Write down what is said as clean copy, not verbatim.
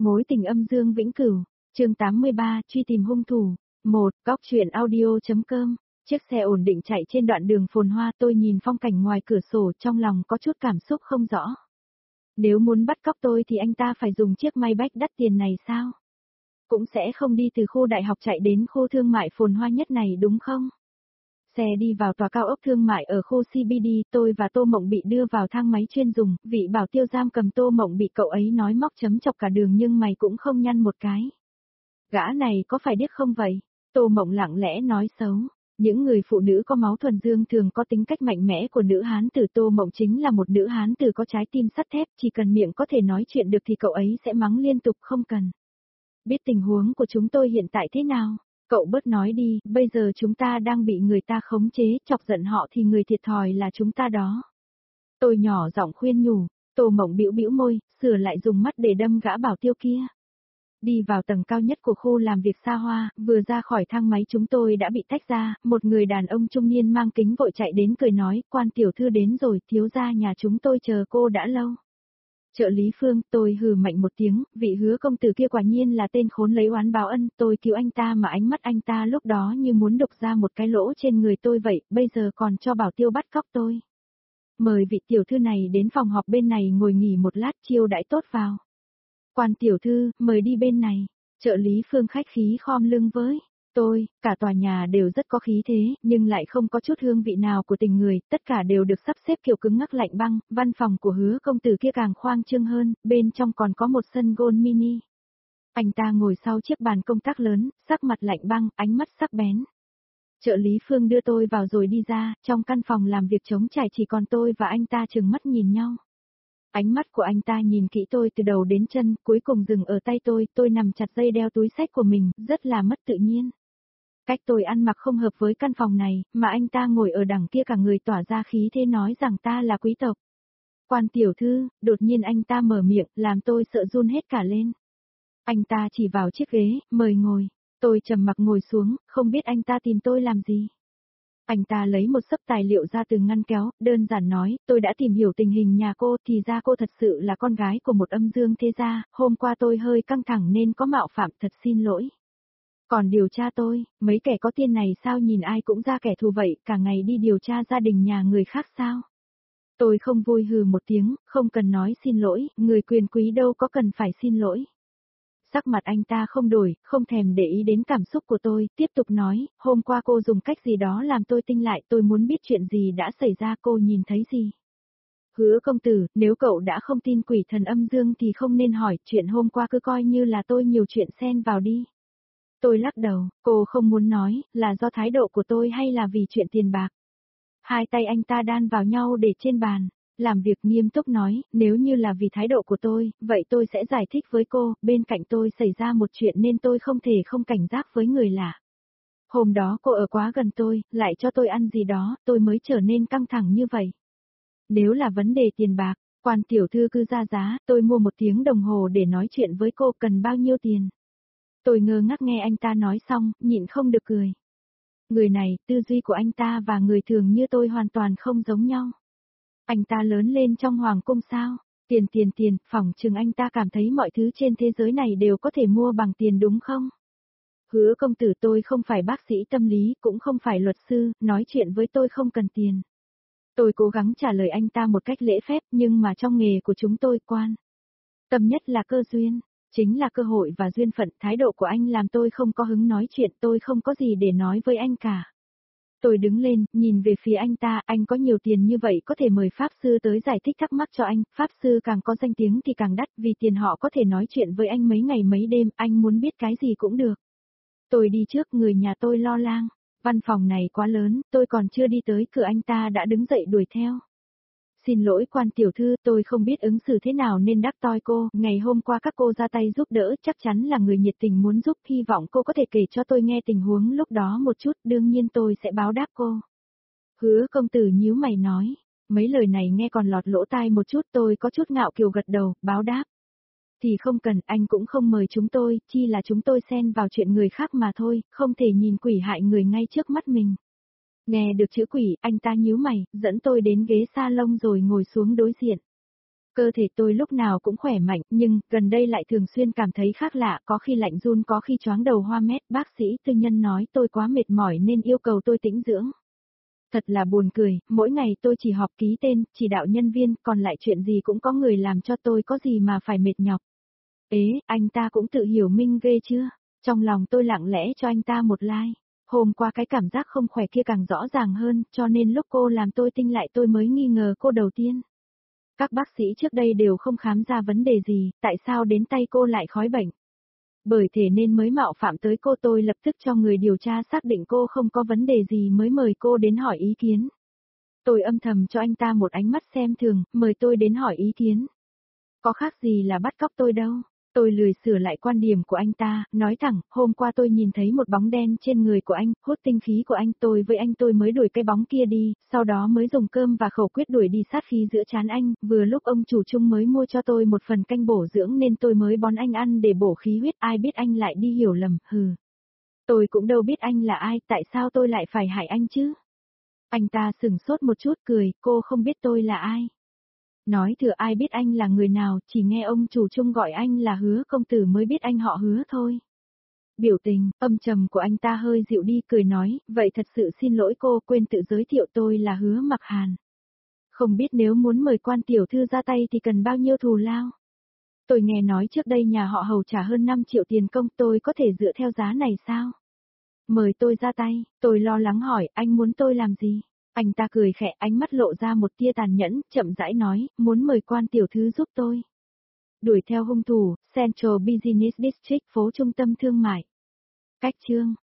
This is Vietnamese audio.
Mối tình âm dương vĩnh cửu, chương 83, truy tìm hung thủ. 1. Góc truyện audio.com. Chiếc xe ổn định chạy trên đoạn đường phồn hoa, tôi nhìn phong cảnh ngoài cửa sổ, trong lòng có chút cảm xúc không rõ. Nếu muốn bắt cóc tôi thì anh ta phải dùng chiếc Maybach đắt tiền này sao? Cũng sẽ không đi từ khu đại học chạy đến khu thương mại phồn hoa nhất này đúng không? Xe đi vào tòa cao ốc thương mại ở khu CBD, tôi và Tô Mộng bị đưa vào thang máy chuyên dùng, vị bảo tiêu giam cầm Tô Mộng bị cậu ấy nói móc chấm chọc cả đường nhưng mày cũng không nhăn một cái. Gã này có phải điếc không vậy? Tô Mộng lặng lẽ nói xấu. Những người phụ nữ có máu thuần dương thường có tính cách mạnh mẽ của nữ hán tử. Tô Mộng chính là một nữ hán tử có trái tim sắt thép, chỉ cần miệng có thể nói chuyện được thì cậu ấy sẽ mắng liên tục không cần. Biết tình huống của chúng tôi hiện tại thế nào? Cậu bớt nói đi, bây giờ chúng ta đang bị người ta khống chế, chọc giận họ thì người thiệt thòi là chúng ta đó. Tôi nhỏ giọng khuyên nhủ, Tô Mộng bĩu bĩu môi, sửa lại dùng mắt để đâm gã bảo tiêu kia. Đi vào tầng cao nhất của khu làm việc xa hoa, vừa ra khỏi thang máy chúng tôi đã bị tách ra, một người đàn ông trung niên mang kính vội chạy đến cười nói, quan tiểu thư đến rồi, thiếu gia nhà chúng tôi chờ cô đã lâu. Trợ lý Phương, tôi hừ mạnh một tiếng, vị Hứa công tử kia quả nhiên là tên khốn lấy oán báo ân, tôi cứu anh ta mà ánh mắt anh ta lúc đó như muốn đục ra một cái lỗ trên người tôi vậy, bây giờ còn cho bảo tiêu bắt cóc tôi. Mời vị tiểu thư này đến phòng họp bên này ngồi nghỉ một lát, chiêu đãi tốt vào. Quan tiểu thư, mời đi bên này. Trợ lý Phương khách khí khom lưng với tôi, cả tòa nhà đều rất có khí thế, nhưng lại không có chút hương vị nào của tình người, tất cả đều được sắp xếp kiểu cứng ngắc lạnh băng, văn phòng của Hứa công tử kia càng khoang trương hơn, bên trong còn có một sân golf mini. Anh ta ngồi sau chiếc bàn công tác lớn, sắc mặt lạnh băng, ánh mắt sắc bén. Trợ lý Phương đưa tôi vào rồi đi ra, trong căn phòng làm việc trống trải chỉ còn tôi và anh ta trừng mắt nhìn nhau. Ánh mắt của anh ta nhìn kỹ tôi từ đầu đến chân, cuối cùng dừng ở tay tôi nằm chặt dây đeo túi xách của mình, rất là mất tự nhiên. Cách tôi ăn mặc không hợp với căn phòng này, mà anh ta ngồi ở đằng kia cả người tỏa ra khí thế nói rằng ta là quý tộc. Quan tiểu thư, đột nhiên anh ta mở miệng, làm tôi sợ run hết cả lên. Anh ta chỉ vào chiếc ghế, mời ngồi. Tôi trầm mặc ngồi xuống, không biết anh ta tìm tôi làm gì. Anh ta lấy một xấp tài liệu ra từ ngăn kéo, đơn giản nói, tôi đã tìm hiểu tình hình nhà cô, thì ra cô thật sự là con gái của một âm dương thế gia, hôm qua tôi hơi căng thẳng nên có mạo phạm, thật xin lỗi. Còn điều tra tôi, mấy kẻ có tiền này sao nhìn ai cũng ra kẻ thù vậy, cả ngày đi điều tra gia đình nhà người khác sao? Tôi không vui hừ một tiếng, không cần nói xin lỗi, người quyền quý đâu có cần phải xin lỗi. Sắc mặt anh ta không đổi, không thèm để ý đến cảm xúc của tôi, tiếp tục nói, hôm qua cô dùng cách gì đó làm tôi tinh lại, tôi muốn biết chuyện gì đã xảy ra, cô nhìn thấy gì. Hứa công tử, nếu cậu đã không tin quỷ thần âm dương thì không nên hỏi, chuyện hôm qua cứ coi như là tôi nhiều chuyện xen vào đi. Tôi lắc đầu, cô không muốn nói, là do thái độ của tôi hay là vì chuyện tiền bạc. Hai tay anh ta đan vào nhau để trên bàn. Làm việc nghiêm túc nói, nếu như là vì thái độ của tôi, vậy tôi sẽ giải thích với cô, bên cạnh tôi xảy ra một chuyện nên tôi không thể không cảnh giác với người lạ. Hôm đó cô ở quá gần tôi, lại cho tôi ăn gì đó, tôi mới trở nên căng thẳng như vậy. Nếu là vấn đề tiền bạc, quan tiểu thư cứ ra giá, tôi mua 1 tiếng đồng hồ để nói chuyện với cô, cần bao nhiêu tiền. Tôi ngơ ngác nghe anh ta nói xong, nhịn không được cười. Người này, tư duy của anh ta và người thường như tôi hoàn toàn không giống nhau. Anh ta lớn lên trong hoàng cung sao? Tiền, phỏng chừng anh ta cảm thấy mọi thứ trên thế giới này đều có thể mua bằng tiền đúng không? Hứa công tử, tôi không phải bác sĩ tâm lý, cũng không phải luật sư, nói chuyện với tôi không cần tiền. Tôi cố gắng trả lời anh ta một cách lễ phép, nhưng mà trong nghề của chúng tôi quan tâm nhất là cơ duyên, chính là cơ hội và duyên phận. Thái độ của anh làm tôi không có hứng nói chuyện, tôi không có gì để nói với anh cả. Tôi đứng lên, nhìn về phía anh ta, anh có nhiều tiền như vậy có thể mời Pháp Sư tới giải thích thắc mắc cho anh, Pháp Sư càng có danh tiếng thì càng đắt, vì tiền họ có thể nói chuyện với anh mấy ngày mấy đêm, anh muốn biết cái gì cũng được. Tôi đi trước, người nhà tôi lo lang, văn phòng này quá lớn, tôi còn chưa đi tới cửa anh ta đã đứng dậy đuổi theo. Xin lỗi quan tiểu thư, tôi không biết ứng xử thế nào nên đắc tội cô, ngày hôm qua các cô ra tay giúp đỡ, chắc chắn là người nhiệt tình muốn giúp, hy vọng cô có thể kể cho tôi nghe tình huống lúc đó một chút, đương nhiên tôi sẽ báo đáp cô. Hứa công tử nhíu mày nói, mấy lời này nghe còn lọt lỗ tai một chút, tôi có chút ngạo kiều gật đầu, báo đáp. Thì không cần, anh cũng không mời chúng tôi, chi là chúng tôi xen vào chuyện người khác mà thôi, không thể nhìn quỷ hại người ngay trước mắt mình. Nghe được chữ quỷ, anh ta nhíu mày, dẫn tôi đến ghế salon rồi ngồi xuống đối diện. Cơ thể tôi lúc nào cũng khỏe mạnh, nhưng gần đây lại thường xuyên cảm thấy khác lạ, có khi lạnh run, có khi choáng đầu hoa mét. Bác sĩ tư nhân nói tôi quá mệt mỏi nên yêu cầu tôi tĩnh dưỡng. Thật là buồn cười, mỗi ngày tôi chỉ họp ký tên, chỉ đạo nhân viên, còn lại chuyện gì cũng có người làm cho tôi, có gì mà phải mệt nhọc. Ế, anh ta cũng tự hiểu mình ghê chưa? Trong lòng tôi lặng lẽ cho anh ta một like. Hôm qua cái cảm giác không khỏe kia càng rõ ràng hơn, cho nên lúc cô làm tôi tinh lại tôi mới nghi ngờ cô đầu tiên. Các bác sĩ trước đây đều không khám ra vấn đề gì, tại sao đến tay cô lại khói bệnh? Bởi thế nên mới mạo phạm tới cô, tôi lập tức cho người điều tra xác định cô không có vấn đề gì mới mời cô đến hỏi ý kiến. Tôi âm thầm cho anh ta một ánh mắt xem thường, mời tôi đến hỏi ý kiến. Có khác gì là bắt cóc tôi đâu. Tôi lười sửa lại quan điểm của anh ta, nói thẳng, hôm qua tôi nhìn thấy một bóng đen trên người của anh, hút tinh khí của anh, tôi với anh tôi mới đuổi cái bóng kia đi, sau đó mới dùng cơm và khẩu quyết đuổi đi sát khí giữa trán anh, vừa lúc ông chủ chung mới mua cho tôi một phần canh bổ dưỡng nên tôi mới bón anh ăn để bổ khí huyết, ai biết anh lại đi hiểu lầm, hừ. Tôi cũng đâu biết anh là ai, tại sao tôi lại phải hại anh chứ? Anh ta sửng sốt một chút cười, cô không biết tôi là ai. Nói thừa ai biết anh là người nào, chỉ nghe ông chủ chung gọi anh là Hứa công tử mới biết anh họ Hứa thôi. Biểu tình, âm trầm của anh ta hơi dịu đi, cười nói, vậy thật sự xin lỗi cô, quên tự giới thiệu, tôi là Hứa Mặc Hàn. Không biết nếu muốn mời quan tiểu thư ra tay thì cần bao nhiêu thù lao? Tôi nghe nói trước đây nhà họ Hầu trả hơn 5 triệu tiền công, tôi có thể dựa theo giá này sao? Mời tôi ra tay, tôi lo lắng hỏi, anh muốn tôi làm gì? Anh ta cười khẽ, ánh mắt lộ ra một tia tàn nhẫn, chậm rãi nói, muốn mời quan tiểu thư giúp tôi. Đuổi theo hung thủ, Central Business District, phố trung tâm thương mại. Cách chương